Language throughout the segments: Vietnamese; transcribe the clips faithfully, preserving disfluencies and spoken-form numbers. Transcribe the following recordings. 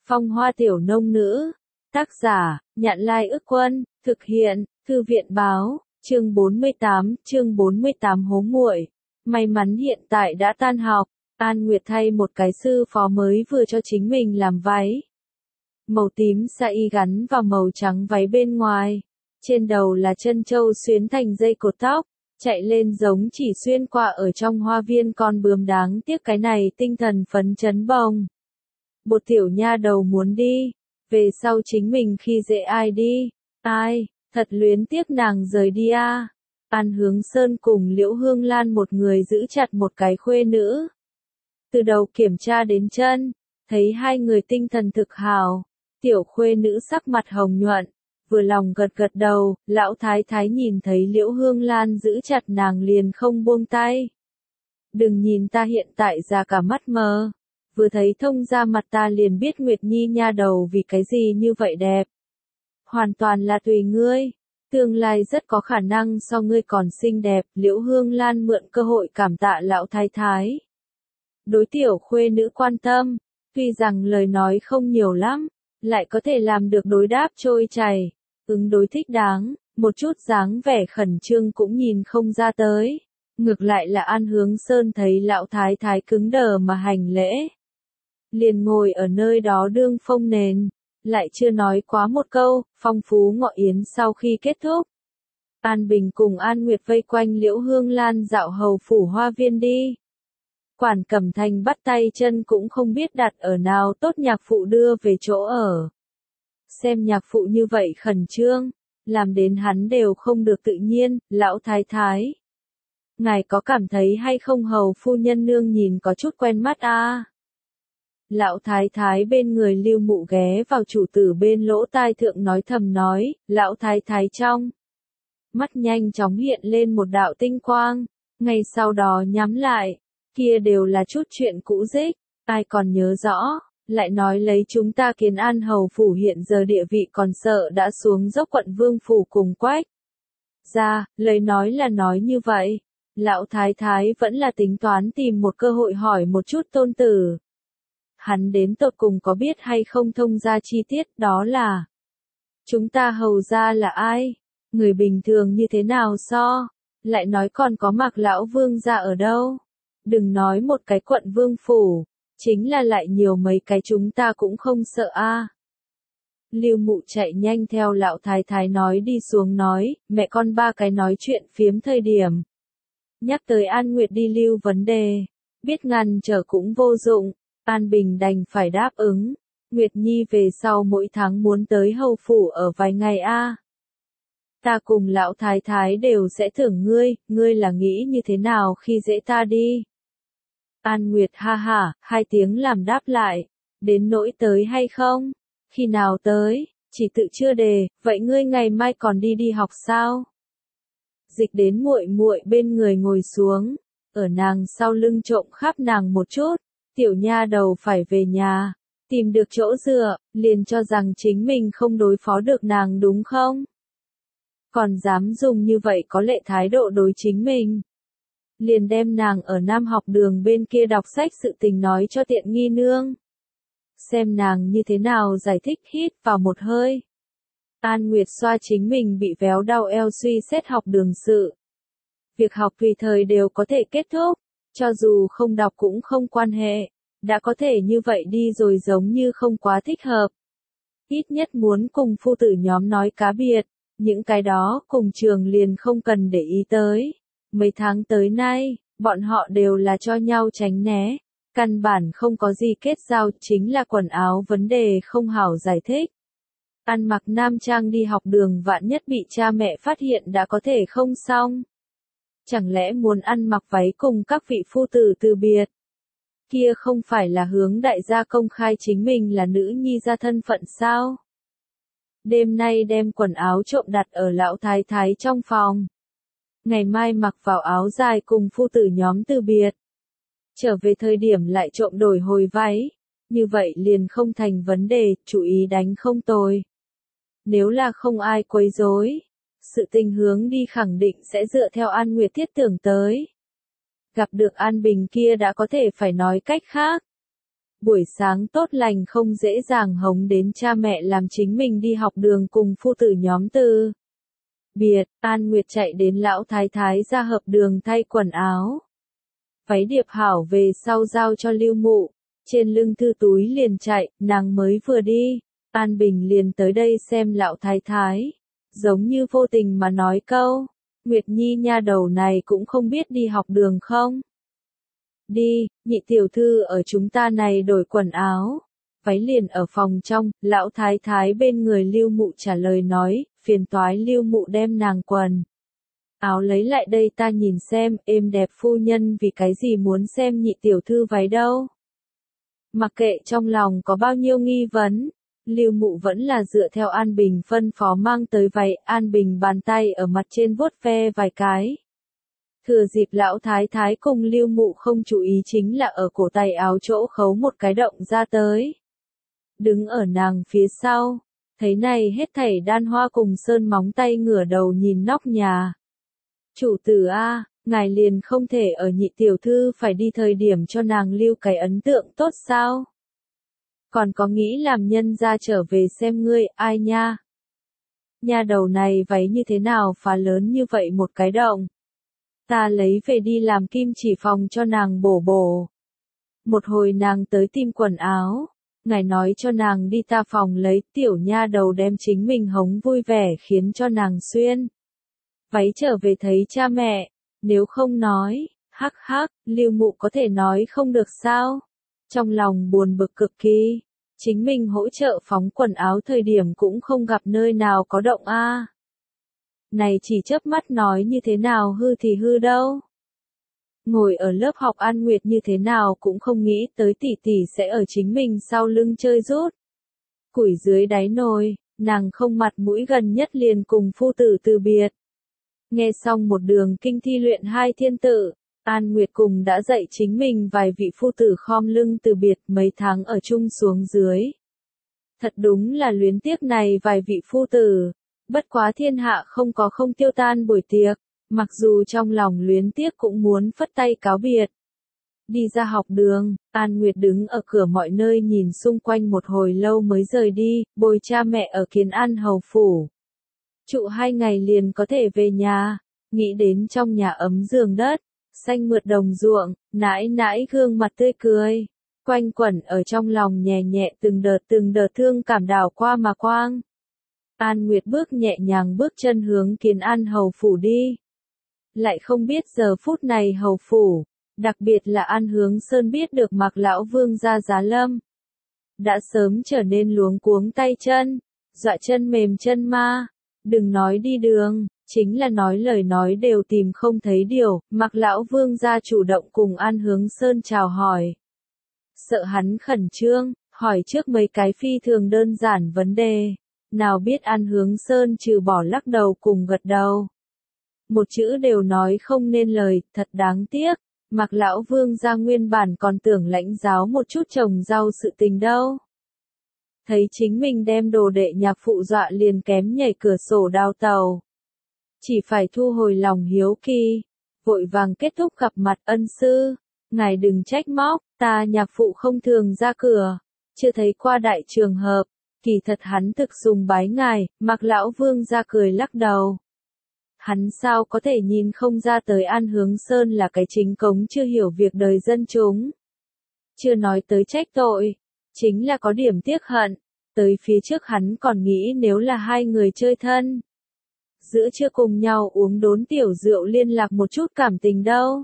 Phong hoa tiểu nông nữ. Tác giả, Nhạn Lai Ức Quân, thực hiện, Thư viện báo, chương bốn mươi tám, chương bốn mươi tám hố nguội. May mắn hiện tại đã tan học, An Nguyệt thay một cái sư phó mới vừa cho chính mình làm váy. Màu tím sa y gắn vào màu trắng váy bên ngoài. Trên đầu là chân châu xuyến thành dây cột tóc, chạy lên giống chỉ xuyên qua ở trong hoa viên con bướm đáng tiếc cái này tinh thần phấn chấn bồng. Bột tiểu nha đầu muốn đi, về sau chính mình khi dễ ai đi, ai, thật luyến tiếc nàng rời đi a. À. An Hướng Sơn cùng Liễu Hương Lan một người giữ chặt một cái khuê nữ. Từ đầu kiểm tra đến chân, thấy hai người tinh thần thực hào, tiểu khuê nữ sắc mặt hồng nhuận, vừa lòng gật gật đầu, lão thái thái nhìn thấy Liễu Hương Lan giữ chặt nàng liền không buông tay. Đừng nhìn ta hiện tại ra cả mắt mờ, vừa thấy thông ra mặt ta liền biết Nguyệt Nhi nha đầu vì cái gì như vậy đẹp. Hoàn toàn là tùy ngươi, tương lai rất có khả năng so ngươi còn xinh đẹp. Liễu Hương Lan mượn cơ hội cảm tạ lão thái thái. Đối tiểu khuê nữ quan tâm, tuy rằng lời nói không nhiều lắm, lại có thể làm được đối đáp trôi chảy, ứng đối thích đáng, một chút dáng vẻ khẩn trương cũng nhìn không ra tới. Ngược lại là An Hướng Sơn thấy lão thái thái cứng đờ mà hành lễ, liền ngồi ở nơi đó đương phông nền, lại chưa nói quá một câu. Phong phú ngọ yến sau khi kết thúc, An Bình cùng An Nguyệt vây quanh Liễu Hương Lan dạo hầu phủ hoa viên đi. Quản Cẩm Thành bắt tay chân cũng không biết đặt ở nào tốt, nhạc phụ đưa về chỗ ở. Xem nhạc phụ như vậy khẩn trương, làm đến hắn đều không được tự nhiên. Lão thái thái, ngài có cảm thấy hay không hầu phu nhân nương nhìn có chút quen mắt a? À? Lão thái thái bên người Lưu Mụ ghé vào chủ tử bên lỗ tai thượng nói thầm nói. Lão thái thái trong mắt nhanh chóng hiện lên một đạo tinh quang, ngay sau đó nhắm lại. Kia đều là chút chuyện cũ dích, ai còn nhớ rõ, lại nói lấy chúng ta Kiến An hầu phủ hiện giờ địa vị còn sợ đã xuống dốc quận vương phủ cùng Quách ra. Lời nói là nói như vậy, lão thái thái vẫn là tính toán tìm một cơ hội hỏi một chút tôn tử. Hắn đến tột cùng có biết hay không thông ra chi tiết, đó là chúng ta hầu ra là ai, người bình thường như thế nào so, lại nói còn có Mạc lão vương gia ở đâu. Đừng nói một cái quận vương phủ, chính là lại nhiều mấy cái chúng ta cũng không sợ a. À. Lưu Mụ chạy nhanh theo lão thái thái nói đi xuống nói, mẹ con ba cái nói chuyện phiếm thời điểm. Nhắc tới An Nguyệt đi lưu vấn đề, biết ngăn trở cũng vô dụng, An Bình đành phải đáp ứng. Nguyệt Nhi về sau mỗi tháng muốn tới hầu phủ ở vài ngày a. À. Ta cùng lão thái thái đều sẽ thưởng ngươi, ngươi là nghĩ như thế nào khi dễ ta đi. An Nguyệt ha ha, hai tiếng làm đáp lại, đến nỗi tới hay không? Khi nào tới? Chỉ tự chưa đề, vậy ngươi ngày mai còn đi đi học sao? Dịch đến muội muội bên người ngồi xuống, ở nàng sau lưng trộm khắp nàng một chút, tiểu nha đầu phải về nhà, tìm được chỗ dựa, liền cho rằng chính mình không đối phó được nàng đúng không? Còn dám dùng như vậy có lệ thái độ đối chính mình. Liền đem nàng ở Nam học đường bên kia đọc sách sự tình nói cho tiện nghi nương. Xem nàng như thế nào giải thích. Hít vào một hơi. An Nguyệt xoa chính mình bị véo đau eo suy xét học đường sự. Việc học tùy thời đều có thể kết thúc, cho dù không đọc cũng không quan hệ, đã có thể như vậy đi rồi giống như không quá thích hợp. Ít nhất muốn cùng phu tử nhóm nói cá biệt, những cái đó cùng trường liền không cần để ý tới. Mấy tháng tới nay, bọn họ đều là cho nhau tránh né, căn bản không có gì kết giao, chính là quần áo vấn đề không hảo giải thích. Ăn mặc nam trang đi học đường vạn nhất bị cha mẹ phát hiện đã có thể không xong. Chẳng lẽ muốn ăn mặc váy cùng các vị phu tử từ biệt? Kia không phải là hướng đại gia công khai chính mình là nữ nhi ra thân phận sao? Đêm nay đem quần áo trộm đặt ở lão thái thái trong phòng. Ngày mai mặc vào áo dài cùng phu tử nhóm từ biệt. Trở về thời điểm lại trộm đổi hồi váy. Như vậy liền không thành vấn đề, chú ý đánh không tồi. Nếu là không ai quấy rối, sự tình hướng đi khẳng định sẽ dựa theo An Nguyệt thiết tưởng tới. Gặp được An Bình kia đã có thể phải nói cách khác. buổi sáng tốt lành không dễ dàng hống đến cha mẹ làm chính mình đi học đường cùng phu tử nhóm từ biệt, An Nguyệt chạy đến lão thái thái ra hợp đường thay quần áo. Váy điệp hảo về sau giao cho Lưu Mụ, trên lưng thư túi liền chạy, nàng mới vừa đi, An Bình liền tới đây xem lão thái thái, giống như vô tình mà nói câu, Nguyệt Nhi nha đầu này cũng không biết đi học đường không? Đi, nhị tiểu thư ở chúng ta này đổi quần áo. Váy liền ở phòng trong, lão thái thái bên người Lưu Mụ trả lời nói, phiền toái Lưu Mụ đem nàng quần áo lấy lại đây ta nhìn xem, êm đẹp phu nhân vì cái gì muốn xem nhị tiểu thư váy đâu. Mặc kệ trong lòng có bao nhiêu nghi vấn, Lưu Mụ vẫn là dựa theo An Bình phân phó mang tới váy, An Bình bàn tay ở mặt trên vuốt ve vài cái. Thừa dịp lão thái thái cùng Lưu Mụ không chú ý chính là ở cổ tay áo chỗ khấu một cái động ra tới. Đứng ở nàng phía sau, thấy này hết thảy đan hoa cùng sơn móng tay ngửa đầu nhìn nóc nhà. Chủ tử a, ngài liền không thể ở nhị tiểu thư phải đi thời điểm cho nàng lưu cái ấn tượng tốt sao? Còn có nghĩ làm nhân ra trở về xem ngươi, ai nha? Nha đầu này váy như thế nào phá lớn như vậy một cái động? Ta lấy về đi làm kim chỉ phòng cho nàng bổ bổ. Một hồi nàng tới tìm quần áo, ngài nói cho nàng đi ta phòng lấy, tiểu nha đầu đem chính mình hống vui vẻ khiến cho nàng xuyên. Váy trở về thấy cha mẹ, nếu không nói, hắc hắc, Lưu Mụ có thể nói không được sao? Trong lòng buồn bực cực kỳ, chính mình hỗ trợ phóng quần áo thời điểm cũng không gặp nơi nào có động a. Này chỉ chớp mắt nói như thế nào hư thì hư đâu. Ngồi ở lớp học An Nguyệt như thế nào cũng không nghĩ tới tỷ tỷ sẽ ở chính mình sau lưng chơi rút. Củi dưới đáy nồi, nàng không mặt mũi gần nhất liền cùng phu tử từ biệt. Nghe xong một đường kinh thi luyện hai thiên tự, An Nguyệt cùng đã dạy chính mình vài vị phu tử khom lưng từ biệt mấy tháng ở chung xuống dưới. Thật đúng là luyến tiếc này vài vị phu tử, bất quá thiên hạ không có không tiêu tan buổi tiệc, mặc dù trong lòng luyến tiếc cũng muốn phất tay cáo biệt. Đi ra học đường, An Nguyệt đứng ở cửa mọi nơi nhìn xung quanh một hồi lâu mới rời đi, bồi cha mẹ ở Kiến An hầu phủ. Trụ hai ngày liền có thể về nhà, nghĩ đến trong nhà ấm giường đất, xanh mượt đồng ruộng, nãi nãi gương mặt tươi cười, quanh quẩn ở trong lòng nhẹ nhẹ từng đợt từng đợt thương cảm đảo qua mà quang. An Nguyệt bước nhẹ nhàng bước chân hướng Kiến An hầu phủ đi. Lại không biết giờ phút này hầu phủ, đặc biệt là An Hướng Sơn biết được Mạc lão vương gia Giá Lâm, đã sớm trở nên luống cuống tay chân, dọa chân mềm chân ma, đừng nói đi đường, chính là nói lời nói đều tìm không thấy điều, Mạc lão vương gia chủ động cùng An Hướng Sơn chào hỏi. Sợ hắn khẩn trương, hỏi trước mấy cái phi thường đơn giản vấn đề, nào biết An Hướng Sơn trừ bỏ lắc đầu cùng gật đầu. Một chữ đều nói không nên lời, thật đáng tiếc, Mạc lão vương gia nguyên bản còn tưởng lãnh giáo một chút trồng rau sự tình đâu. Thấy chính mình đem đồ đệ nhạc phụ dọa liền kém nhảy cửa sổ đào tàu. Chỉ phải thu hồi lòng hiếu kỳ, vội vàng kết thúc gặp mặt ân sư, ngài đừng trách móc, ta nhạc phụ không thường ra cửa, chưa thấy qua đại trường hợp, kỳ thật hắn thực sùng bái ngài, Mạc lão vương gia cười lắc đầu. Hắn sao có thể nhìn không ra tới An Hướng Sơn là cái chính cống chưa hiểu việc đời dân chúng. Chưa nói tới trách tội, chính là có điểm tiếc hận, tới phía trước hắn còn nghĩ nếu là hai người chơi thân. Giữa chưa cùng nhau uống đốn tiểu rượu liên lạc một chút cảm tình đâu.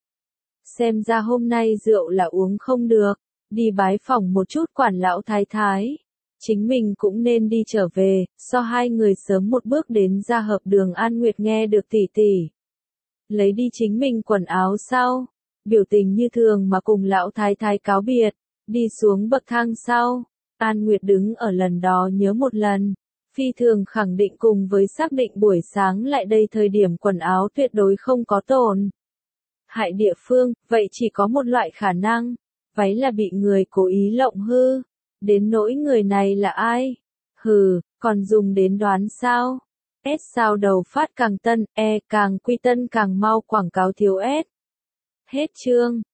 Xem ra hôm nay rượu là uống không được, đi bái phỏng một chút quản lão thái thái. Chính mình cũng nên đi trở về, so hai người sớm một bước đến ra hợp đường An Nguyệt nghe được tỷ tỷ. Lấy đi chính mình quần áo sau, biểu tình như thường mà cùng lão thái thái cáo biệt, đi xuống bậc thang sau, An Nguyệt đứng ở lần đó nhớ một lần, phi thường khẳng định cùng với xác định buổi sáng lại đây thời điểm quần áo tuyệt đối không có tổn hại địa phương, vậy chỉ có một loại khả năng, váy là bị người cố ý lộng hư. Đến nỗi người này là ai? Hừ, còn dùng đến đoán sao? S sao đầu phát càng tân, E càng quy tân càng mau quảng cáo thiếu S. Hết chương.